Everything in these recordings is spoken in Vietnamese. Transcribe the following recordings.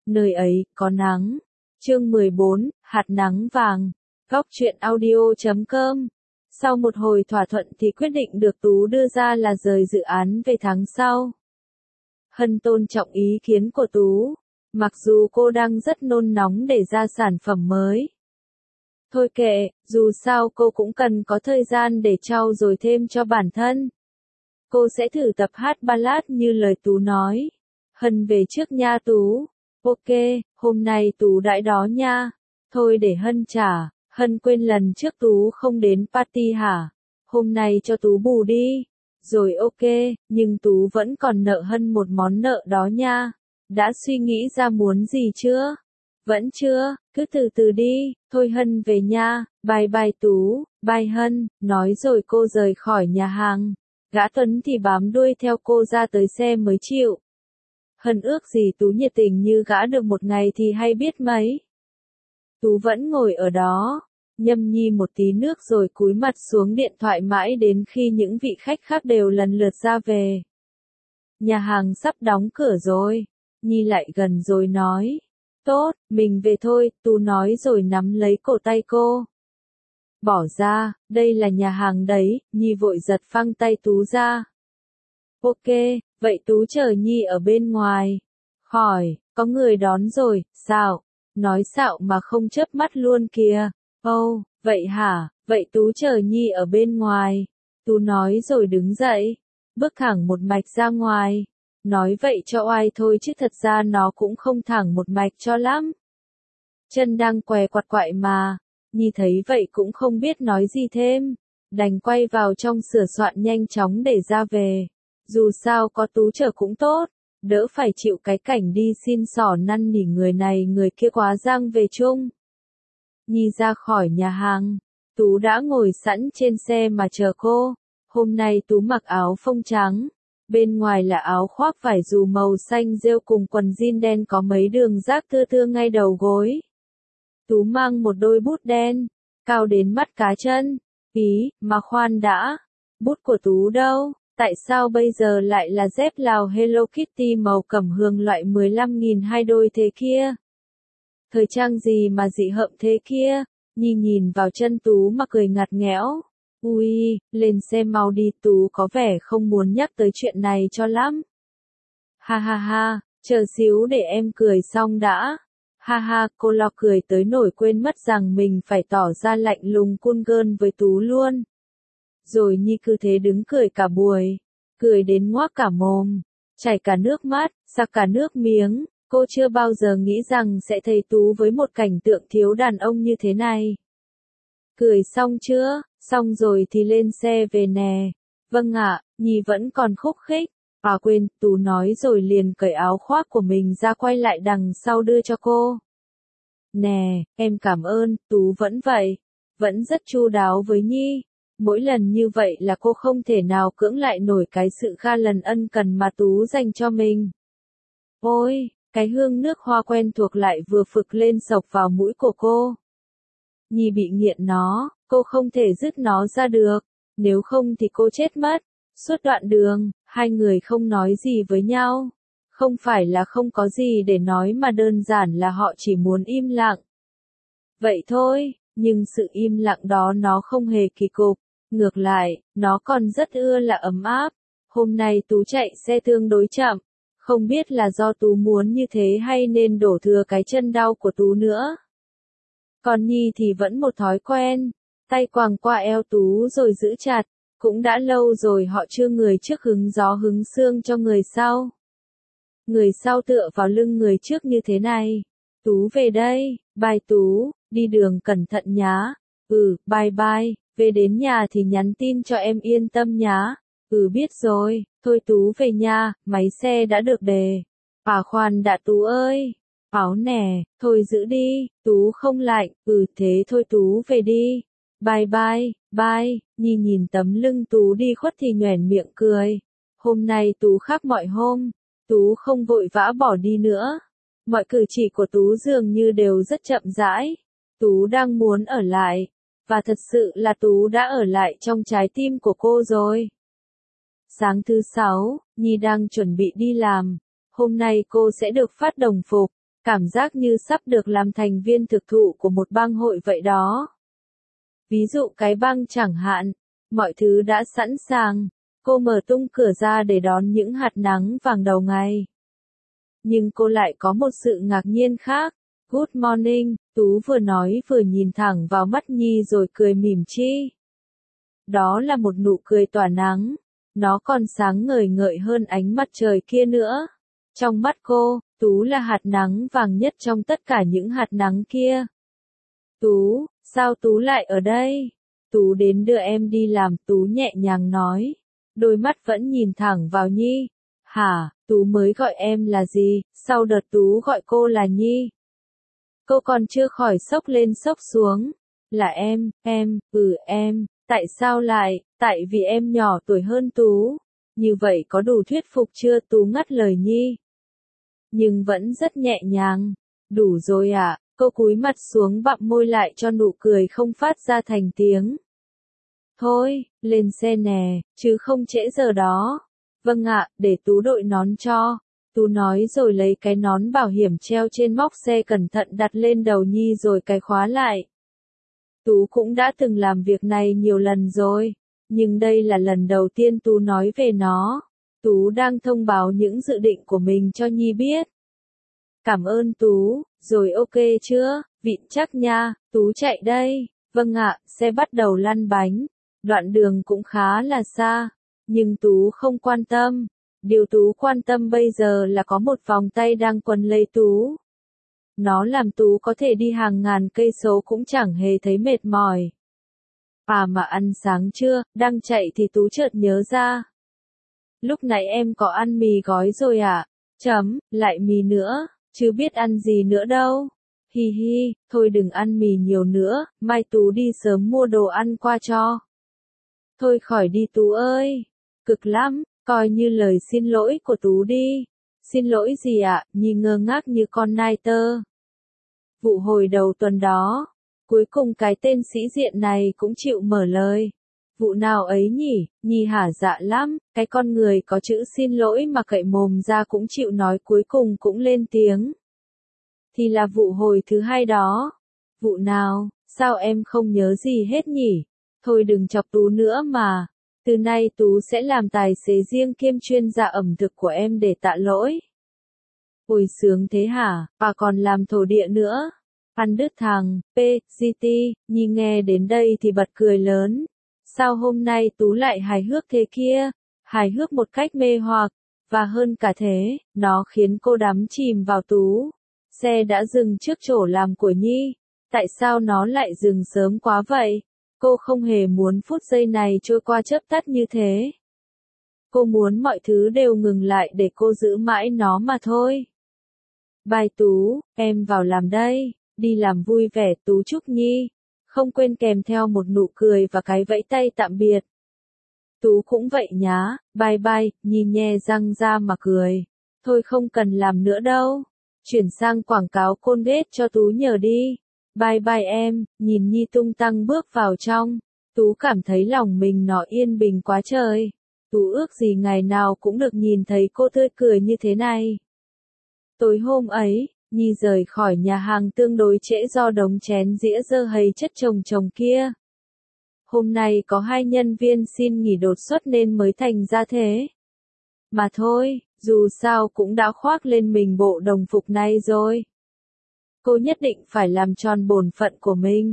nơi ấy có nắng. Chương 14, hạt nắng vàng. Góc truyện audio.com. Sau một hồi thỏa thuận thì quyết định được Tú đưa ra là rời dự án về tháng sau. Hân tôn trọng ý kiến của Tú, mặc dù cô đang rất nôn nóng để ra sản phẩm mới. Thôi kệ, dù sao cô cũng cần có thời gian để trau dồi thêm cho bản thân. Cô sẽ thử tập hát ballad như lời Tú nói. Hân về trước nha Tú. Ok, hôm nay Tú đãi đó nha. Thôi để Hân trả. Hân quên lần trước Tú không đến party hả? Hôm nay cho Tú bù đi. Rồi ok, nhưng Tú vẫn còn nợ Hân một món nợ đó nha. Đã suy nghĩ ra muốn gì chưa? Vẫn chưa, cứ từ từ đi. Thôi Hân về nha. Bye bye Tú, bye Hân. Nói rồi cô rời khỏi nhà hàng. Gã Tuấn thì bám đuôi theo cô ra tới xe mới chịu. Hân ước gì Tú nhiệt tình như gã được một ngày thì hay biết mấy. Tú vẫn ngồi ở đó, nhâm nhi một tí nước rồi cúi mặt xuống điện thoại mãi đến khi những vị khách khác đều lần lượt ra về. Nhà hàng sắp đóng cửa rồi. Nhi lại gần rồi nói. Tốt, mình về thôi, Tú nói rồi nắm lấy cổ tay cô. Bỏ ra, đây là nhà hàng đấy. Nhi vội giật phăng tay Tú ra. Ok, vậy Tú chờ Nhi ở bên ngoài. Hỏi, có người đón rồi, sao? Nói xạo mà không chớp mắt luôn kìa. Ồ, vậy hả, vậy Tú chờ Nhi ở bên ngoài. Tú nói rồi đứng dậy, bước thẳng một mạch ra ngoài. Nói vậy cho oai thôi chứ thật ra nó cũng không thẳng một mạch cho lắm. Chân đang què quặt quại mà. Nhi thấy vậy cũng không biết nói gì thêm. Đành quay vào trong sửa soạn nhanh chóng để ra về. Dù sao có Tú chờ cũng tốt, đỡ phải chịu cái cảnh đi xin xỏ năn nỉ người này người kia quá giang về chung. Nhi ra khỏi nhà hàng, Tú đã ngồi sẵn trên xe mà chờ cô. Hôm nay Tú mặc áo phông trắng, bên ngoài là áo khoác vải dù màu xanh rêu cùng quần jean đen có mấy đường rác thưa thưa ngay đầu gối. Tú mang một đôi bút đen, cao đến mắt cá chân. Ý, mà khoan đã, bút của Tú đâu? Tại sao bây giờ lại là dép Lào Hello Kitty màu cẩm hương loại 15.000 hai đôi thế kia? Thời trang gì mà dị hợm thế kia? Nhi nhìn vào chân Tú mà cười ngặt nghẽo. Ui, lên xe mau đi, Tú có vẻ không muốn nhắc tới chuyện này cho lắm. Ha ha ha, chờ xíu để em cười xong đã. Ha ha, cô lo cười tới nổi quên mất rằng mình phải tỏ ra lạnh lùng cool girl với Tú luôn. Rồi Nhi cứ thế đứng cười cả buổi, cười đến ngoác cả mồm, chảy cả nước mắt, sặc cả nước miếng. Cô chưa bao giờ nghĩ rằng sẽ thấy Tú với một cảnh tượng thiếu đàn ông như thế này. Cười xong chưa? Xong rồi thì lên xe về nè. Vâng ạ, Nhi vẫn còn khúc khích. À quên, Tú nói rồi liền cởi áo khoác của mình ra quay lại đằng sau đưa cho cô. Nè, em cảm ơn, Tú vẫn vậy. Vẫn rất chu đáo với Nhi. Mỗi lần như vậy là cô không thể nào cưỡng lại nổi cái sự ga lần ân cần mà Tú dành cho mình. Ôi, cái hương nước hoa quen thuộc lại vừa phực lên xộc vào mũi của cô. Nhi bị nghiện nó, cô không thể dứt nó ra được, nếu không thì cô chết mất. Suốt đoạn đường, hai người không nói gì với nhau. Không phải là không có gì để nói mà đơn giản là họ chỉ muốn im lặng. Vậy thôi, nhưng sự im lặng đó nó không hề kỳ cục. Ngược lại, nó còn rất ưa là ấm áp. Hôm nay Tú chạy xe tương đối chậm. Không biết là do Tú muốn như thế hay nên đổ thừa cái chân đau của Tú nữa. Còn Nhi thì vẫn một thói quen. Tay quàng qua eo Tú rồi giữ chặt. Cũng đã lâu rồi họ chưa người trước hứng gió hứng sương cho người sau. Người sau tựa vào lưng người trước như thế này. Tú về đây, bye Tú, đi đường cẩn thận nhá. Bye bye, về đến nhà thì nhắn tin cho em yên tâm nhá. Biết rồi, thôi Tú về nha, máy xe đã được đề. À khoan đã Tú ơi, áo nè, thôi giữ đi, Tú không lạnh. Thế thôi Tú về đi. Bye bye, bye. Nhi nhìn tấm lưng Tú đi khuất thì nhoẻn miệng cười. Hôm nay Tú khác mọi hôm, Tú không vội vã bỏ đi nữa. Mọi cử chỉ của Tú dường như đều rất chậm rãi. Tú đang muốn ở lại, và thật sự là Tú đã ở lại trong trái tim của cô rồi. Sáng thứ 6, Nhi đang chuẩn bị đi làm. Hôm nay cô sẽ được phát đồng phục. Cảm giác như sắp được làm thành viên thực thụ của một bang hội vậy đó. Ví dụ cái bang chẳng hạn, mọi thứ đã sẵn sàng, cô mở tung cửa ra để đón những hạt nắng vàng đầu ngày. Nhưng cô lại có một sự ngạc nhiên khác. Good morning, Tú vừa nói vừa nhìn thẳng vào mắt Nhi rồi cười mỉm chi. Đó là một nụ cười tỏa nắng, nó còn sáng ngời ngợi hơn ánh mặt trời kia nữa. Trong mắt cô, Tú là hạt nắng vàng nhất trong tất cả những hạt nắng kia. Tú, sao Tú lại ở đây? Tú đến đưa em đi làm, Tú nhẹ nhàng nói. Đôi mắt vẫn nhìn thẳng vào Nhi. Hả, Tú mới gọi em là gì, sau đợt Tú gọi cô là Nhi. Cô còn chưa khỏi sốc lên sốc xuống. Là em, em, tại sao lại, tại vì em nhỏ tuổi hơn Tú. Như vậy có đủ thuyết phục chưa? Tú ngắt lời Nhi. Nhưng vẫn rất nhẹ nhàng. Đủ rồi ạ, cô cúi mặt xuống bặm môi lại cho nụ cười không phát ra thành tiếng. Thôi, lên xe nè, chứ không trễ giờ đó. Vâng ạ, để Tú đội nón cho. Tú nói rồi lấy cái nón bảo hiểm treo trên móc xe cẩn thận đặt lên đầu Nhi rồi cài khóa lại. Tú cũng đã từng làm việc này nhiều lần rồi, nhưng đây là lần đầu tiên Tú nói về nó. Tú đang thông báo những dự định của mình cho Nhi biết. Cảm ơn Tú, rồi ok chưa, vịn chắc nha, Tú chạy đây. Vâng ạ, xe bắt đầu lăn bánh. Đoạn đường cũng khá là xa, nhưng Tú không quan tâm. Điều Tú quan tâm bây giờ là có một vòng tay đang quấn lấy Tú. Nó làm Tú có thể đi hàng ngàn cây số cũng chẳng hề thấy mệt mỏi. À mà ăn sáng chưa, đang chạy thì Tú chợt nhớ ra. Lúc nãy em có ăn mì gói rồi à? Lại mì nữa, chứ biết ăn gì nữa đâu. Hi hi, thôi đừng ăn mì nhiều nữa, mai Tú đi sớm mua đồ ăn qua cho. Thôi khỏi đi Tú ơi, cực lắm, coi như lời xin lỗi của Tú đi. Xin lỗi gì ạ? Nhi ngơ ngác như con nai tơ. Vụ hồi đầu tuần đó, cuối cùng cái tên sĩ diện này cũng chịu mở lời. Vụ nào ấy nhỉ? Nhi hả dạ lắm, cái con người có chữ xin lỗi mà cậy mồm ra cũng chịu nói, cuối cùng cũng lên tiếng. Thì là vụ hồi thứ hai đó. Vụ nào, sao em không nhớ gì hết nhỉ? Thôi đừng chọc Tú nữa mà. Từ nay Tú sẽ làm tài xế riêng kiêm chuyên gia ẩm thực của em để tạ lỗi. Ôi sướng thế hả, và còn làm thổ địa nữa. Ăn đứt thằng, PGT, Nhi nghe đến đây thì bật cười lớn. Sao hôm nay Tú lại hài hước thế kia? Hài hước một cách mê hoặc, và hơn cả thế, nó khiến cô đắm chìm vào Tú. Xe đã dừng trước chỗ làm của Nhi. Tại sao nó lại dừng sớm quá vậy? Cô không hề muốn phút giây này trôi qua chớp tắt như thế. Cô muốn mọi thứ đều ngừng lại để cô giữ mãi nó mà thôi. Bye Tú, em vào làm đây, đi làm vui vẻ Tú chúc Nhi. Không quên kèm theo một nụ cười và cái vẫy tay tạm biệt. Tú cũng vậy nhá, bye bye, Nhi nhe răng ra mà cười. Thôi không cần làm nữa đâu. Chuyển sang quảng cáo Colgate cho Tú nhờ đi. Bye bye em, nhìn Nhi tung tăng bước vào trong. Tú cảm thấy lòng mình nó yên bình quá trời. Tú ước gì ngày nào cũng được nhìn thấy cô tươi cười như thế này. Tối hôm ấy, Nhi rời khỏi nhà hàng tương đối trễ do đống chén dĩa dơ hầy chất chồng chồng kia. Hôm nay có 2 nhân viên xin nghỉ đột xuất nên mới thành ra thế. Mà thôi, dù sao cũng đã khoác lên mình bộ đồng phục này rồi. Cô nhất định phải làm tròn bổn phận của mình.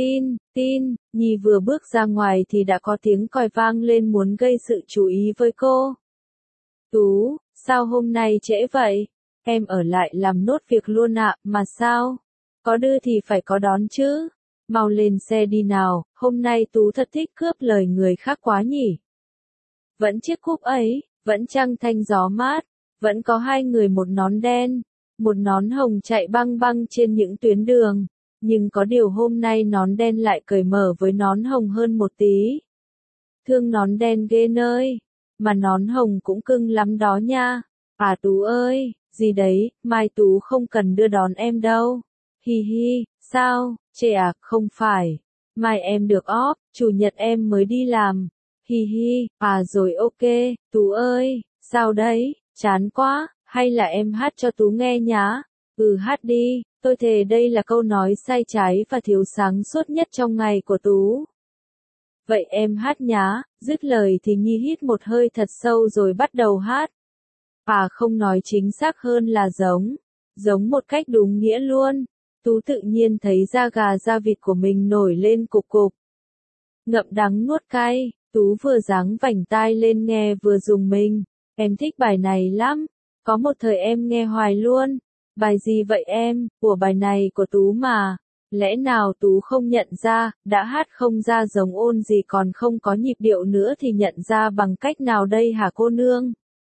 Nhi vừa bước ra ngoài thì đã có tiếng còi vang lên muốn gây sự chú ý với cô. Tú, sao hôm nay trễ vậy? Em ở lại làm nốt việc luôn ạ, mà sao? Có đưa thì phải có đón chứ. Mau lên xe đi nào, hôm nay Tú thật thích cướp lời người khác quá nhỉ. Vẫn chiếc cúp ấy, vẫn trăng thanh gió mát, vẫn có 2 người một nón đen, một nón hồng chạy băng băng trên những tuyến đường. Nhưng có điều hôm nay nón đen lại cởi mở với nón hồng hơn một tí. Thương nón đen ghê nơi, mà nón hồng cũng cưng lắm đó nha. À Tú ơi, gì đấy, mai Tú không cần đưa đón em đâu. Hi hi, sao, chê à, không phải. Mai em được off, chủ nhật em mới đi làm. Hi hi, à rồi ok, Tú ơi, sao đấy, chán quá, hay là em hát cho Tú nghe nhá. Hát đi, tôi thề đây là câu nói sai trái và thiếu sáng suốt nhất trong ngày của Tú. Vậy em hát nhá, dứt lời thì Nhi hít một hơi thật sâu rồi bắt đầu hát. Không nói chính xác hơn là giống một cách đúng nghĩa luôn. Tú tự nhiên thấy da gà da vịt của mình nổi lên cục cục. Ngậm đắng nuốt cay, Tú vừa giáng vành tai lên nghe vừa dùng mình. Em thích bài này lắm, có một thời em nghe hoài luôn. Bài gì vậy em? Của bài này của Tú mà. Lẽ nào Tú không nhận ra, đã hát không ra giống ôn gì còn không có nhịp điệu nữa thì nhận ra bằng cách nào đây hả cô nương?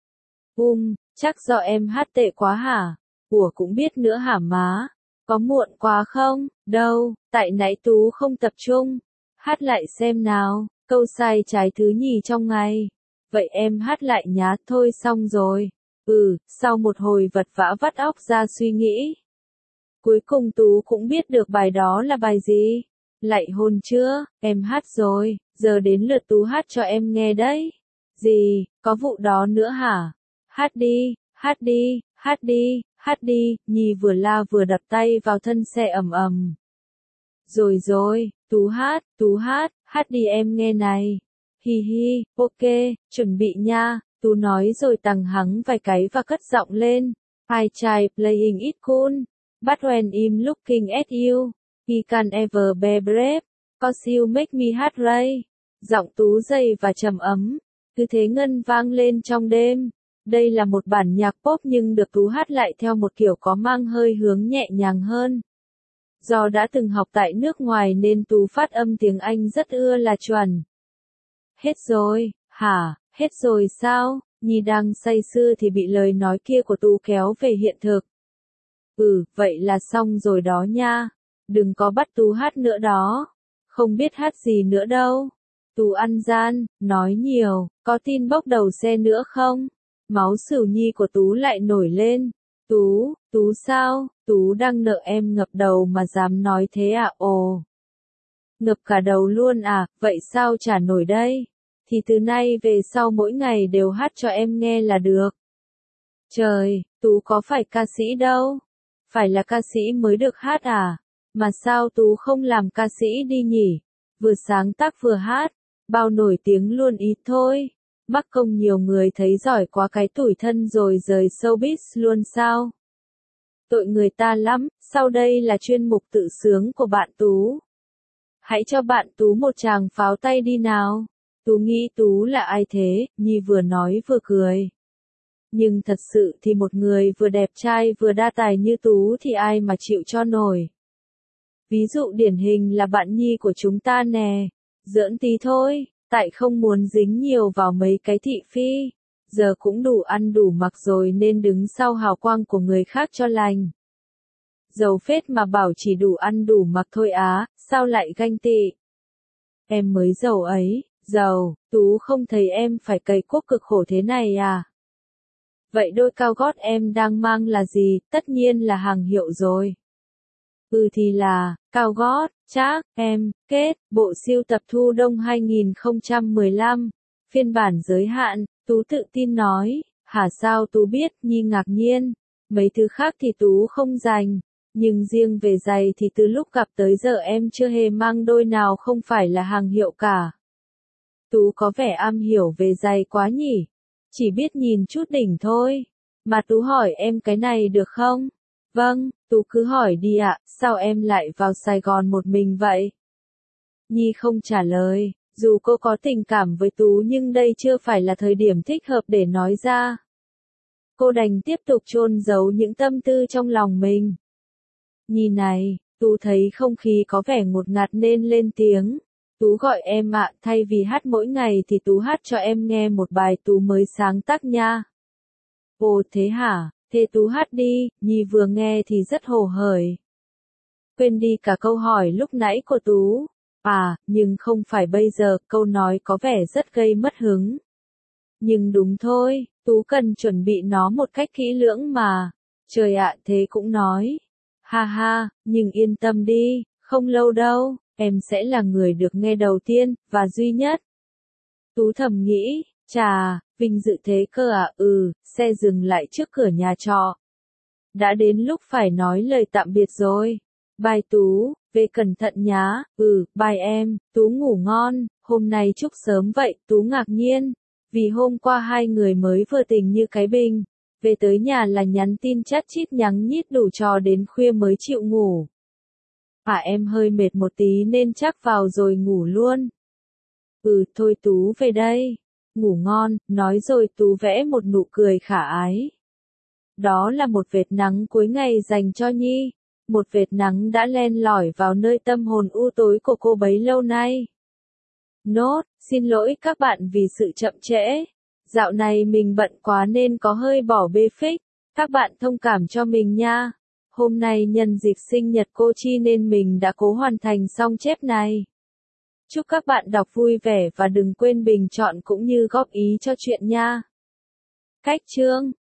Chắc do em hát tệ quá hả? Cũng biết nữa hả má? Có muộn quá không? Đâu, tại nãy Tú không tập trung. Hát lại xem nào, câu sai trái thứ nhì trong ngày. Vậy em hát lại nhá, thôi xong rồi. Sau một hồi vật vã vắt óc ra suy nghĩ. Cuối cùng Tú cũng biết được bài đó là bài gì. Lạy hôn chưa, em hát rồi, giờ đến lượt Tú hát cho em nghe đấy. Gì, có vụ đó nữa hả? Hát đi, hát đi, hát đi, hát đi, Nhi vừa la vừa đập tay vào thân xe ầm ầm. Rồi, Tú hát đi em nghe này. Hi hi, ok, chuẩn bị nha, Tú nói rồi tằng hắng vài cái và cất giọng lên. I try playing it cool, but when I'm looking at you, he can ever be brave, cause you make me hát ray. Giọng Tú dày và trầm ấm, cứ thế ngân vang lên trong đêm. Đây là một bản nhạc pop nhưng được Tú hát lại theo một kiểu có mang hơi hướng nhẹ nhàng hơn. Do đã từng học tại nước ngoài nên Tú phát âm tiếng Anh rất ưa là chuẩn. Hết rồi, hả, hết rồi sao? Nhi đang say sưa thì bị lời nói kia của Tú kéo về hiện thực. Vậy là xong rồi đó nha. Đừng có bắt Tú hát nữa đó. Không biết hát gì nữa đâu. Tú ăn gian, nói nhiều, có tin bốc đầu xe nữa không? Máu sửu Nhi của Tú lại nổi lên. Tú sao? Tú đang nợ em ngập đầu mà dám nói thế à? Ồ. Ngập cả đầu luôn à, vậy sao trả nổi đây? Thì từ nay về sau mỗi ngày đều hát cho em nghe là được. Trời, Tú có phải ca sĩ đâu. Phải là ca sĩ mới được hát à? Mà sao Tú không làm ca sĩ đi nhỉ? Vừa sáng tác vừa hát, bao nổi tiếng luôn ý thôi. Mắc công nhiều người thấy giỏi quá cái tủi thân rồi rời showbiz luôn sao? Tội người ta lắm, sau đây là chuyên mục tự sướng của bạn Tú. Hãy cho bạn Tú một tràng pháo tay đi nào. Tú nghĩ Tú là ai thế? Nhi vừa nói vừa cười. Nhưng thật sự thì một người vừa đẹp trai vừa đa tài như Tú thì ai mà chịu cho nổi. Ví dụ điển hình là bạn Nhi của chúng ta nè. Giỡn tí thôi, tại không muốn dính nhiều vào mấy cái thị phi. Giờ cũng đủ ăn đủ mặc rồi nên đứng sau hào quang của người khác cho lành. Giàu phết mà bảo chỉ đủ ăn đủ mặc thôi á, sao lại ganh tị? Em mới giàu ấy, giàu, Tú không thấy em phải cày cuốc cực khổ thế này à? Vậy đôi cao gót em đang mang là gì? Tất nhiên là hàng hiệu rồi. Thì là, cao gót, chắc, em, kết, bộ sưu tập thu đông 2015, phiên bản giới hạn, Tú tự tin nói, hả sao Tú biết, Nhi ngạc nhiên, mấy thứ khác thì Tú không rành, nhưng riêng về giày thì từ lúc gặp tới giờ em chưa hề mang đôi nào không phải là hàng hiệu cả. Tú có vẻ am hiểu về giày quá nhỉ, chỉ biết nhìn chút đỉnh thôi, mà Tú hỏi em cái này được không? Vâng, Tú cứ hỏi đi ạ, sao em lại vào Sài Gòn một mình vậy? Nhi không trả lời, dù cô có tình cảm với Tú nhưng đây chưa phải là thời điểm thích hợp để nói ra. Cô đành tiếp tục chôn giấu những tâm tư trong lòng mình. Nhi này, Tú thấy không khí có vẻ ngột ngạt nên lên tiếng. Tú gọi em ạ, thay vì hát mỗi ngày thì Tú hát cho em nghe một bài Tú mới sáng tác nha. Ồ thế hả? Thế Tú hát đi, Nhi vừa nghe thì rất hồ hởi. Quên đi cả câu hỏi lúc nãy của Tú. Nhưng không phải bây giờ, câu nói có vẻ rất gây mất hứng. Nhưng đúng thôi, Tú cần chuẩn bị nó một cách kỹ lưỡng mà. Trời ạ, thế cũng nói. Ha ha, nhưng yên tâm đi, không lâu đâu, em sẽ là người được nghe đầu tiên, và duy nhất. Tú thầm nghĩ, chà, vinh dự thế cơ à, xe dừng lại trước cửa nhà trọ. đã đến lúc phải nói lời tạm biệt rồi. Bye Tú, về cẩn thận nhá, bye em, Tú ngủ ngon, hôm nay chúc sớm vậy, Tú ngạc nhiên, vì hôm qua hai người mới vừa tình như cái bình, về tới nhà là nhắn tin chát chít nhắn nhít đủ trò đến khuya mới chịu ngủ. Em hơi mệt một tí nên chắc vào rồi ngủ luôn. Thôi Tú về đây, ngủ ngon, nói rồi Tú vẽ một nụ cười khả ái. Đó là một vệt nắng cuối ngày dành cho Nhi. Một vệt nắng đã len lỏi vào nơi tâm hồn u tối của cô bấy lâu nay. Nốt, xin lỗi các bạn vì sự chậm trễ. Dạo này mình bận quá nên có hơi bỏ bê phích. Các bạn thông cảm cho mình nha. Hôm nay nhân dịp sinh nhật cô Chi nên mình đã cố hoàn thành xong chép này. Chúc các bạn đọc vui vẻ và đừng quên bình chọn cũng như góp ý cho chuyện nha. Cách chương